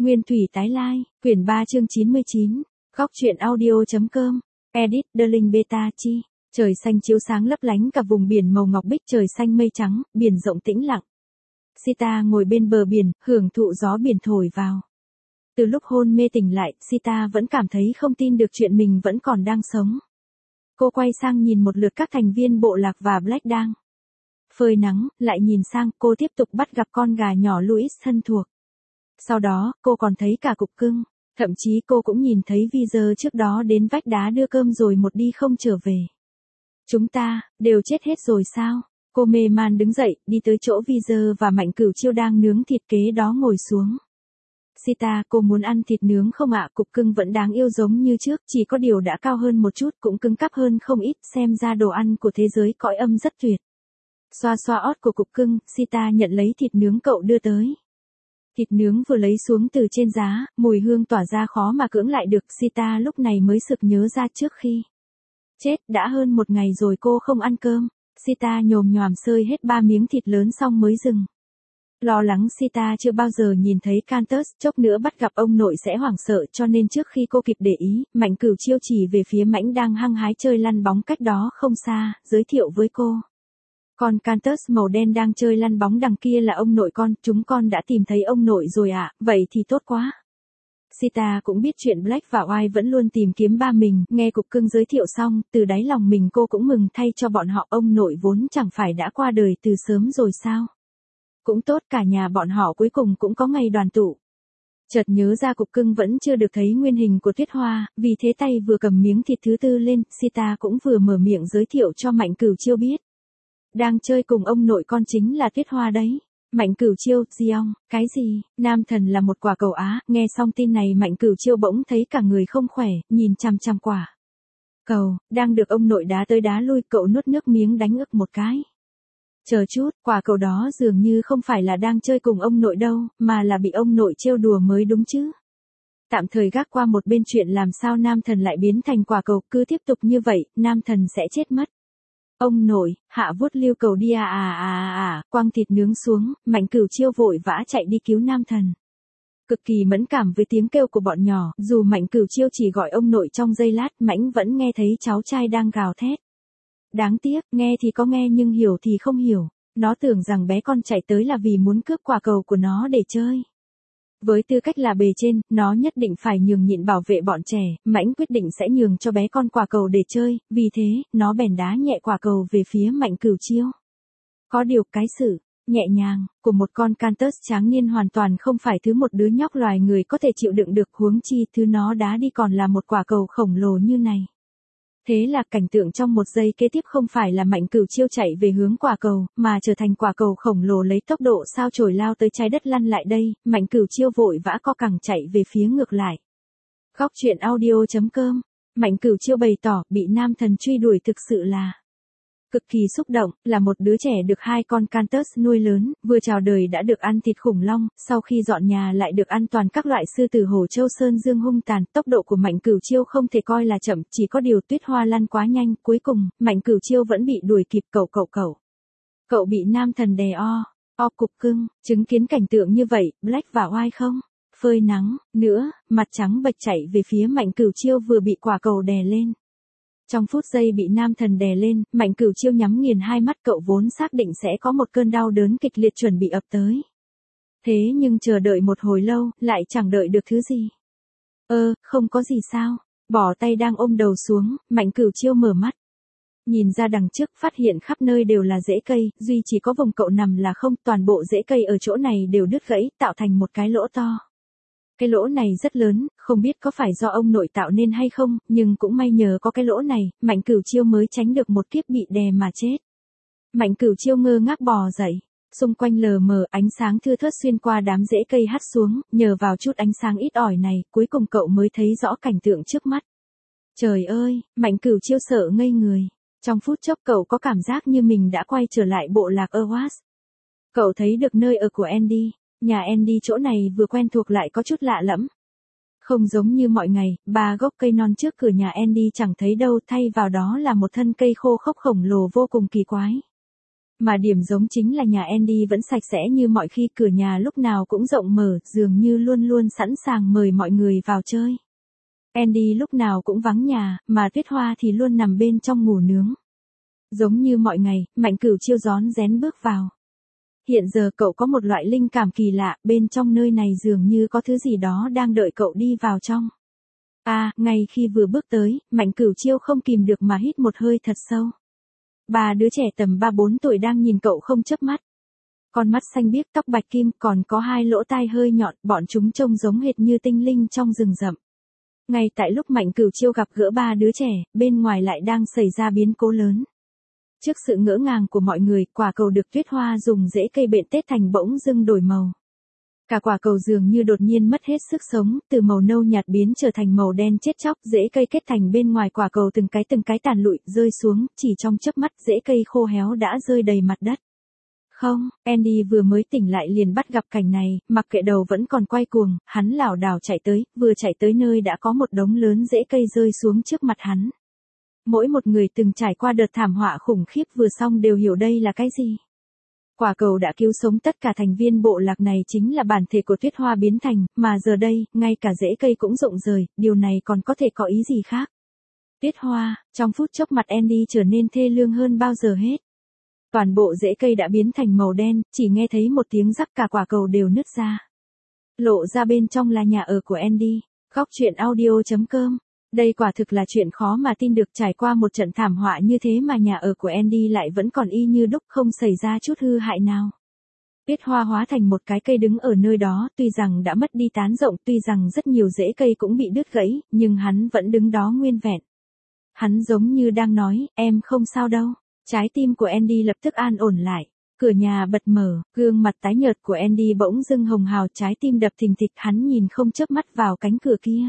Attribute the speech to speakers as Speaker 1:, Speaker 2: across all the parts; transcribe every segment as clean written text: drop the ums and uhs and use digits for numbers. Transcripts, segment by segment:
Speaker 1: Nguyên thủy tái lai, quyển 3 chương 99, góc truyện audio.com, edit, Darling Beta Chi. Trời xanh chiếu sáng lấp lánh cả vùng biển màu ngọc bích, trời xanh mây trắng, biển rộng tĩnh lặng. Sita ngồi bên bờ biển, hưởng thụ gió biển thổi vào. Từ lúc hôn mê tỉnh lại, Sita vẫn cảm thấy không tin được chuyện mình vẫn còn đang sống. Cô quay sang nhìn một lượt các thành viên bộ lạc và Black đang phơi nắng, lại nhìn sang, cô tiếp tục bắt gặp con gà nhỏ Louis thân thuộc. Sau đó, cô còn thấy cả cục cưng, thậm chí cô cũng nhìn thấy Vizer trước đó đến vách đá đưa cơm rồi một đi không trở về. Chúng ta, đều chết hết rồi sao? Cô mê man đứng dậy, đi tới chỗ Vizer và Mạnh Cửu Chiêu đang nướng thịt kế đó ngồi xuống. Sita, cô muốn ăn thịt nướng không ạ? Cục cưng vẫn đáng yêu giống như trước, chỉ có điều đã cao hơn một chút, cũng cứng cáp hơn không ít, xem ra đồ ăn của thế giới cõi âm rất tuyệt. Xoa xoa ót của cục cưng, Sita nhận lấy thịt nướng cậu đưa tới. Thịt nướng vừa lấy xuống từ trên giá, mùi hương tỏa ra khó mà cưỡng lại được. Sita lúc này mới sực nhớ ra trước khi chết đã hơn một ngày rồi cô không ăn cơm. Sita nhồm nhoàm xơi hết 3 miếng thịt lớn xong mới dừng. Lo lắng Sita chưa bao giờ nhìn thấy Cantus, chốc nữa bắt gặp ông nội sẽ hoảng sợ, cho nên trước khi cô kịp để ý, Mạnh Cửu Chiêu chỉ về phía Mãnh đang hăng hái chơi lăn bóng cách đó không xa, giới thiệu với cô. Con Cantus màu đen đang chơi lăn bóng đằng kia là ông nội con, chúng con đã tìm thấy ông nội rồi ạ, vậy thì tốt quá. Sita cũng biết chuyện Black và White vẫn luôn tìm kiếm ba mình, nghe cục cưng giới thiệu xong, từ đáy lòng mình cô cũng mừng thay cho bọn họ, ông nội vốn chẳng phải đã qua đời từ sớm rồi sao. Cũng tốt, cả nhà bọn họ cuối cùng cũng có ngày đoàn tụ. Chợt nhớ ra cục cưng vẫn chưa được thấy nguyên hình của Tuyết Hoa, vì thế tay vừa cầm miếng thịt thứ tư lên, Sita cũng vừa mở miệng giới thiệu cho Mạnh Cửu Chiêu biết. Đang chơi cùng ông nội con chính là Tuyết Hoa đấy. Mạnh Cửu Chiêu, Giong, cái gì? Nam thần là một quả cầu á, nghe xong tin này Mạnh Cửu Chiêu bỗng thấy cả người không khỏe, nhìn chằm chằm quả cầu, đang được ông nội đá tới đá lui, cậu nuốt nước miếng đánh ức một cái. Chờ chút, quả cầu đó dường như không phải là đang chơi cùng ông nội đâu, mà là bị ông nội trêu đùa mới đúng chứ. Tạm thời gác qua một bên chuyện làm sao nam thần lại biến thành quả cầu, cứ tiếp tục như vậy, nam thần sẽ chết mất. Ông nội, hạ vuốt lưu cầu đi quăng thịt nướng xuống, Mạnh Cửu Chiêu vội vã chạy đi cứu nam thần. Cực kỳ mẫn cảm với tiếng kêu của bọn nhỏ, dù Mạnh Cửu Chiêu chỉ gọi ông nội trong giây lát, Mãnh vẫn nghe thấy cháu trai đang gào thét. Đáng tiếc, nghe thì có nghe nhưng hiểu thì không hiểu, nó tưởng rằng bé con chạy tới là vì muốn cướp quả cầu của nó để chơi. Với tư cách là bề trên, nó nhất định phải nhường nhịn bảo vệ bọn trẻ, Mãnh quyết định sẽ nhường cho bé con quả cầu để chơi, vì thế, nó bèn đá nhẹ quả cầu về phía Mạnh Cửu Chiêu. Có điều cái sự nhẹ nhàng của một con Cantus tráng niên hoàn toàn không phải thứ một đứa nhóc loài người có thể chịu đựng được, huống chi thứ nó đá đi còn là một quả cầu khổng lồ như này. Thế là cảnh tượng trong một giây kế tiếp không phải là Mạnh Cửu Chiêu chạy về hướng quả cầu, mà trở thành quả cầu khổng lồ lấy tốc độ sao chổi lao tới trái đất lăn lại đây, Mạnh Cửu Chiêu vội vã co cẳng chạy về phía ngược lại. Góc truyện audio.com, Mạnh Cửu Chiêu bày tỏ bị nam thần truy đuổi thực sự là cực kỳ xúc động, là một đứa trẻ được 2 con Cantus nuôi lớn, vừa chào đời đã được ăn thịt khủng long, sau khi dọn nhà lại được ăn toàn các loại sư tử hổ châu sơn dương hung tàn, tốc độ của Mạnh Cửu Chiêu không thể coi là chậm, chỉ có điều Tuyết Hoa lăn quá nhanh, cuối cùng, Mạnh Cửu Chiêu vẫn bị đuổi kịp. Cậu bị nam thần đè cục cưng, chứng kiến cảnh tượng như vậy, Black và White không phơi nắng nữa, mặt trắng bệch chạy về phía Mạnh Cửu Chiêu vừa bị quả cầu đè lên. Trong phút giây bị nam thần đè lên, Mạnh Cửu Chiêu nhắm nghiền hai mắt, cậu vốn xác định sẽ có một cơn đau đớn kịch liệt chuẩn bị ập tới. Thế nhưng chờ đợi một hồi lâu, lại chẳng đợi được thứ gì. Không có gì sao? Bỏ tay đang ôm đầu xuống, Mạnh Cửu Chiêu mở mắt. Nhìn ra đằng trước, phát hiện khắp nơi đều là rễ cây, duy chỉ có vùng cậu nằm là không, toàn bộ rễ cây ở chỗ này đều đứt gãy, tạo thành một cái lỗ to. Cái lỗ này rất lớn, không biết có phải do ông nội tạo nên hay không, nhưng cũng may nhờ có cái lỗ này, Mạnh Cửu Chiêu mới tránh được một kiếp bị đè mà chết. Mạnh Cửu Chiêu ngơ ngác bò dậy, xung quanh lờ mờ, ánh sáng thưa thớt xuyên qua đám rễ cây hắt xuống, nhờ vào chút ánh sáng ít ỏi này, cuối cùng cậu mới thấy rõ cảnh tượng trước mắt. Trời ơi, Mạnh Cửu Chiêu sợ ngây người. Trong phút chốc cậu có cảm giác như mình đã quay trở lại bộ lạc Oas. Cậu thấy được nơi ở của Andy. Nhà Andy chỗ này vừa quen thuộc lại có chút lạ lẫm. Không giống như mọi ngày, 3 gốc cây non trước cửa nhà Andy chẳng thấy đâu, thay vào đó là một thân cây khô khốc khổng lồ vô cùng kỳ quái. Mà điểm giống chính là nhà Andy vẫn sạch sẽ như mọi khi, cửa nhà lúc nào cũng rộng mở, dường như luôn luôn sẵn sàng mời mọi người vào chơi. Andy lúc nào cũng vắng nhà, mà Tuyết Hoa thì luôn nằm bên trong ngủ nướng. Giống như mọi ngày, Mạnh Cửu Chiêu rón rén bước vào. Hiện giờ cậu có một loại linh cảm kỳ lạ, bên trong nơi này dường như có thứ gì đó đang đợi cậu đi vào trong. Ngay khi vừa bước tới, Mạnh Cửu Chiêu không kìm được mà hít một hơi thật sâu. Ba đứa trẻ tầm 3-4 tuổi đang nhìn cậu không chớp mắt. Con mắt xanh biếc, tóc bạch kim, còn có hai lỗ tai hơi nhọn, bọn chúng trông giống hệt như tinh linh trong rừng rậm. Ngay tại lúc Mạnh Cửu Chiêu gặp gỡ ba đứa trẻ, bên ngoài lại đang xảy ra biến cố lớn. Trước sự ngỡ ngàng của mọi người, quả cầu được Tuyết Hoa dùng rễ cây bện tết thành bỗng dưng đổi màu. Cả quả cầu dường như đột nhiên mất hết sức sống, từ màu nâu nhạt biến trở thành màu đen chết chóc, rễ cây kết thành bên ngoài quả cầu từng cái tàn lụi, rơi xuống, chỉ trong chớp mắt rễ cây khô héo đã rơi đầy mặt đất. Không, Andy vừa mới tỉnh lại liền bắt gặp cảnh này, mặc kệ đầu vẫn còn quay cuồng, hắn lảo đảo chạy tới, vừa chạy tới nơi đã có một đống lớn rễ cây rơi xuống trước mặt hắn. Mỗi một người từng trải qua đợt thảm họa khủng khiếp vừa xong đều hiểu đây là cái gì. Quả cầu đã cứu sống tất cả thành viên bộ lạc này chính là bản thể của Tuyết Hoa biến thành, mà giờ đây, ngay cả rễ cây cũng rụng rời, điều này còn có thể có ý gì khác. Tuyết Hoa, trong phút chốc mặt Andy trở nên thê lương hơn bao giờ hết. Toàn bộ rễ cây đã biến thành màu đen, chỉ nghe thấy một tiếng rắc cả quả cầu đều nứt ra. Lộ ra bên trong là nhà ở của Andy. Góc truyện audio.com. Đây quả thực là chuyện khó mà tin được, trải qua một trận thảm họa như thế mà nhà ở của Andy lại vẫn còn y như đúc, không xảy ra chút hư hại nào. Tuyết Hoa hóa thành một cái cây đứng ở nơi đó, tuy rằng đã mất đi tán rộng, tuy rằng rất nhiều rễ cây cũng bị đứt gãy, nhưng hắn vẫn đứng đó nguyên vẹn. Hắn giống như đang nói, em không sao đâu. Trái tim của Andy lập tức an ổn lại. Cửa nhà bật mở, gương mặt tái nhợt của Andy bỗng dưng hồng hào, trái tim đập thình thịch, hắn nhìn không chớp mắt vào cánh cửa kia.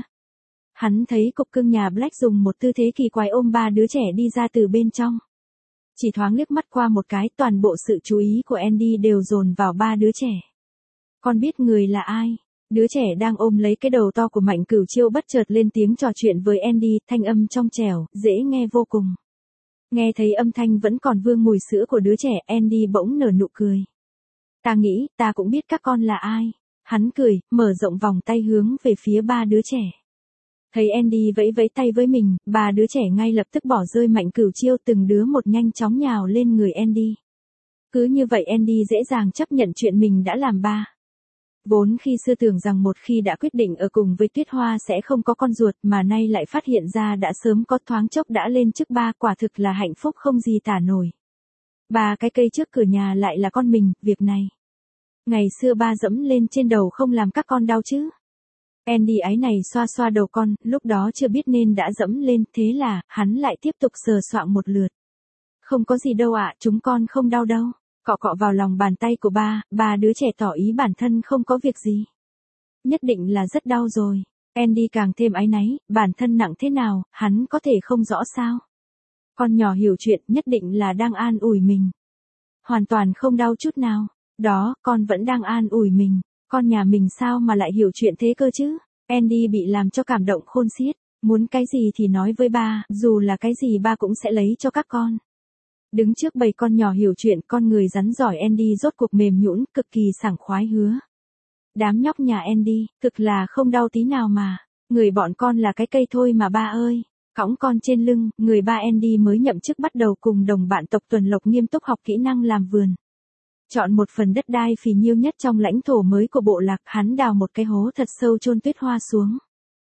Speaker 1: Hắn thấy cục cưng nhà Black dùng một tư thế kỳ quái ôm ba đứa trẻ đi ra từ bên trong. Chỉ thoáng liếc mắt qua một cái, toàn bộ sự chú ý của Andy đều dồn vào ba đứa trẻ. Con biết người là ai? Đứa trẻ đang ôm lấy cái đầu to của Mạnh Cửu Chiêu bất chợt lên tiếng trò chuyện với Andy, thanh âm trong trẻo, dễ nghe vô cùng. Nghe thấy âm thanh vẫn còn vương mùi sữa của đứa trẻ, Andy bỗng nở nụ cười. Ta nghĩ, ta cũng biết các con là ai. Hắn cười, mở rộng vòng tay hướng về phía ba đứa trẻ. Thấy Andy vẫy vẫy tay với mình, ba đứa trẻ ngay lập tức bỏ rơi Mạnh Cửu Chiêu, từng đứa một nhanh chóng nhào lên người Andy. Cứ như vậy Andy dễ dàng chấp nhận chuyện mình đã làm ba. Vốn khi xưa tưởng rằng một khi đã quyết định ở cùng với Tuyết Hoa sẽ không có con ruột, mà nay lại phát hiện ra đã sớm có, thoáng chốc đã lên chức ba, quả thực là hạnh phúc không gì tả nổi. Ba cái cây trước cửa nhà lại là con mình, việc này. Ngày xưa ba dẫm lên trên đầu không làm các con đau chứ. Andy ái này xoa xoa đầu con, lúc đó chưa biết nên đã dẫm lên, thế là, hắn lại tiếp tục sờ soạng một lượt. Không có gì đâu ạ, chúng con không đau đâu. Cọ cọ vào lòng bàn tay của ba đứa trẻ tỏ ý bản thân không có việc gì. Nhất định là rất đau rồi. Andy càng thêm áy náy, bản thân nặng thế nào, hắn có thể không rõ sao. Con nhỏ hiểu chuyện, nhất định là đang an ủi mình. Hoàn toàn không đau chút nào. Đó, con vẫn đang an ủi mình. Con nhà mình sao mà lại hiểu chuyện thế cơ chứ? Andy bị làm cho cảm động khôn xiết. Muốn cái gì thì nói với ba, dù là cái gì ba cũng sẽ lấy cho các con. Đứng trước bầy con nhỏ hiểu chuyện, con người rắn giỏi Andy rốt cuộc mềm nhũn, cực kỳ sảng khoái hứa. Đám nhóc nhà Andy, thực là không đau tí nào mà. Người bọn con là cái cây thôi mà ba ơi. Cõng con trên lưng, người ba Andy mới nhậm chức bắt đầu cùng đồng bạn tộc Tuần Lộc nghiêm túc học kỹ năng làm vườn. Chọn một phần đất đai phì nhiêu nhất trong lãnh thổ mới của bộ lạc, hắn đào một cái hố thật sâu chôn Tuyết Hoa xuống.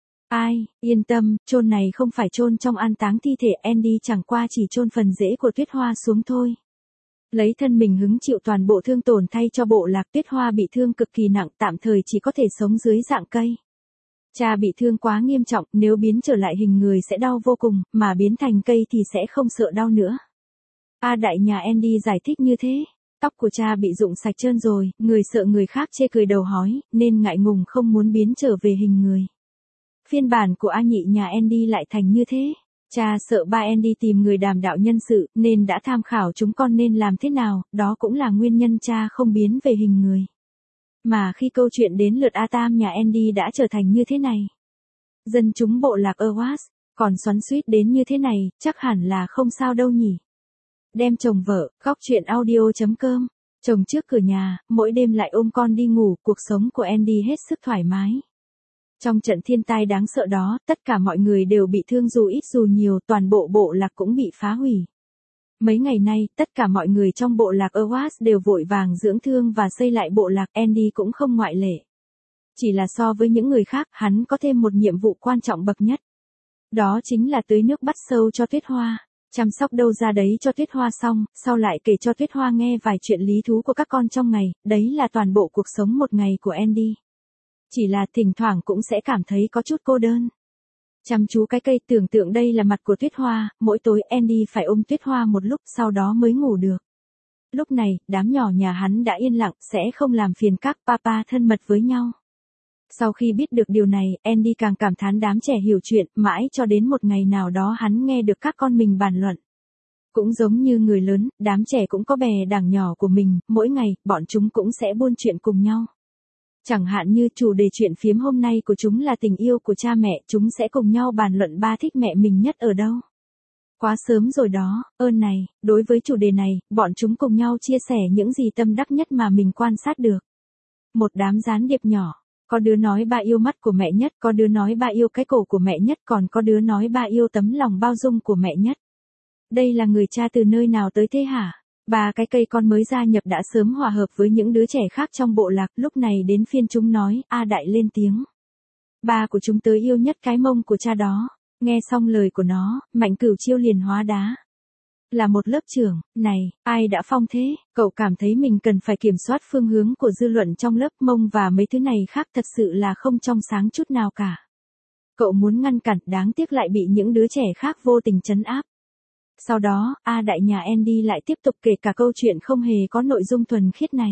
Speaker 1: Ai, yên tâm, chôn này không phải chôn trong an táng thi thể, Andy chẳng qua chỉ chôn phần rễ của Tuyết Hoa xuống thôi. Lấy thân mình hứng chịu toàn bộ thương tổn thay cho bộ lạc. Tuyết Hoa bị thương cực kỳ nặng, tạm thời chỉ có thể sống dưới dạng cây. Cha bị thương quá nghiêm trọng, nếu biến trở lại hình người sẽ đau vô cùng, mà biến thành cây thì sẽ không sợ đau nữa. Đại nhà Andy giải thích như thế. Tóc của cha bị rụng sạch trơn rồi, người sợ người khác chê cười đầu hói, nên ngại ngùng không muốn biến trở về hình người. Phiên bản của A nhị nhà Andy lại thành như thế. Cha sợ ba Andy tìm người đàm đạo nhân sự, nên đã tham khảo chúng con nên làm thế nào, đó cũng là nguyên nhân cha không biến về hình người. Mà khi câu chuyện đến lượt A Tam nhà Andy đã trở thành như thế này. Dân chúng bộ lạc Awas, còn xoắn xuýt đến như thế này, chắc hẳn là không sao đâu nhỉ. Đem chồng vợ, góc chuyện audio.com. Chồng trước cửa nhà, mỗi đêm lại ôm con đi ngủ, cuộc sống của Andy hết sức thoải mái. Trong trận thiên tai đáng sợ đó, tất cả mọi người đều bị thương dù ít dù nhiều, toàn bộ bộ lạc cũng bị phá hủy. Mấy ngày nay, tất cả mọi người trong bộ lạc Owas đều vội vàng dưỡng thương và xây lại bộ lạc, Andy cũng không ngoại lệ. Chỉ là so với những người khác, hắn có thêm một nhiệm vụ quan trọng bậc nhất. Đó chính là tưới nước bắt sâu cho Tuyết Hoa. Chăm sóc đâu ra đấy cho Tuyết Hoa xong, sau lại kể cho Tuyết Hoa nghe vài chuyện lý thú của các con trong ngày, đấy là toàn bộ cuộc sống một ngày của Andy. Chỉ là thỉnh thoảng cũng sẽ cảm thấy có chút cô đơn. Chăm chú cái cây, tưởng tượng đây là mặt của Tuyết Hoa, mỗi tối Andy phải ôm Tuyết Hoa một lúc sau đó mới ngủ được. Lúc này, đám nhỏ nhà hắn đã yên lặng, sẽ không làm phiền các papa thân mật với nhau. Sau khi biết được điều này, Andy càng cảm thán đám trẻ hiểu chuyện, mãi cho đến một ngày nào đó hắn nghe được các con mình bàn luận. Cũng giống như người lớn, đám trẻ cũng có bè đảng nhỏ của mình, mỗi ngày, bọn chúng cũng sẽ buôn chuyện cùng nhau. Chẳng hạn như chủ đề chuyện phiếm hôm nay của chúng là tình yêu của cha mẹ, chúng sẽ cùng nhau bàn luận ba thích mẹ mình nhất ở đâu. Quá sớm rồi đó, ơn này, đối với chủ đề này, bọn chúng cùng nhau chia sẻ những gì tâm đắc nhất mà mình quan sát được. Một đám gián điệp nhỏ. Có đứa nói ba yêu mắt của mẹ nhất, có đứa nói ba yêu cái cổ của mẹ nhất, còn có đứa nói ba yêu tấm lòng bao dung của mẹ nhất. Đây là người cha từ nơi nào tới thế hả? Ba cái cây con mới gia nhập đã sớm hòa hợp với những đứa trẻ khác trong bộ lạc, lúc này đến phiên chúng nói, A Đại lên tiếng. Ba của chúng tới yêu nhất cái mông của cha đó. Nghe xong lời của nó, Mạnh Cửu Chiêu liền hóa đá. Là một lớp trưởng, này, ai đã phong thế, cậu cảm thấy mình cần phải kiểm soát phương hướng của dư luận trong lớp mông và mấy thứ này khác thật sự là không trong sáng chút nào cả. Cậu muốn ngăn cản, đáng tiếc lại bị những đứa trẻ khác vô tình trấn áp. Sau đó, A Đại nhà Andy lại tiếp tục kể cả câu chuyện không hề có nội dung thuần khiết này.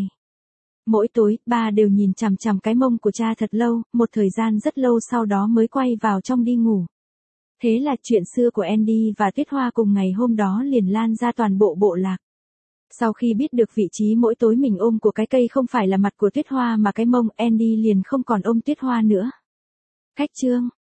Speaker 1: Mỗi tối, ba đều nhìn chằm chằm cái mông của cha thật lâu, một thời gian rất lâu sau đó mới quay vào trong đi ngủ. Thế là chuyện xưa của Andy và Tuyết Hoa cùng ngày hôm đó liền lan ra toàn bộ bộ lạc. Sau khi biết được vị trí mỗi tối mình ôm của cái cây không phải là mặt của Tuyết Hoa mà cái mông, Andy liền không còn ôm Tuyết Hoa nữa. Cách chương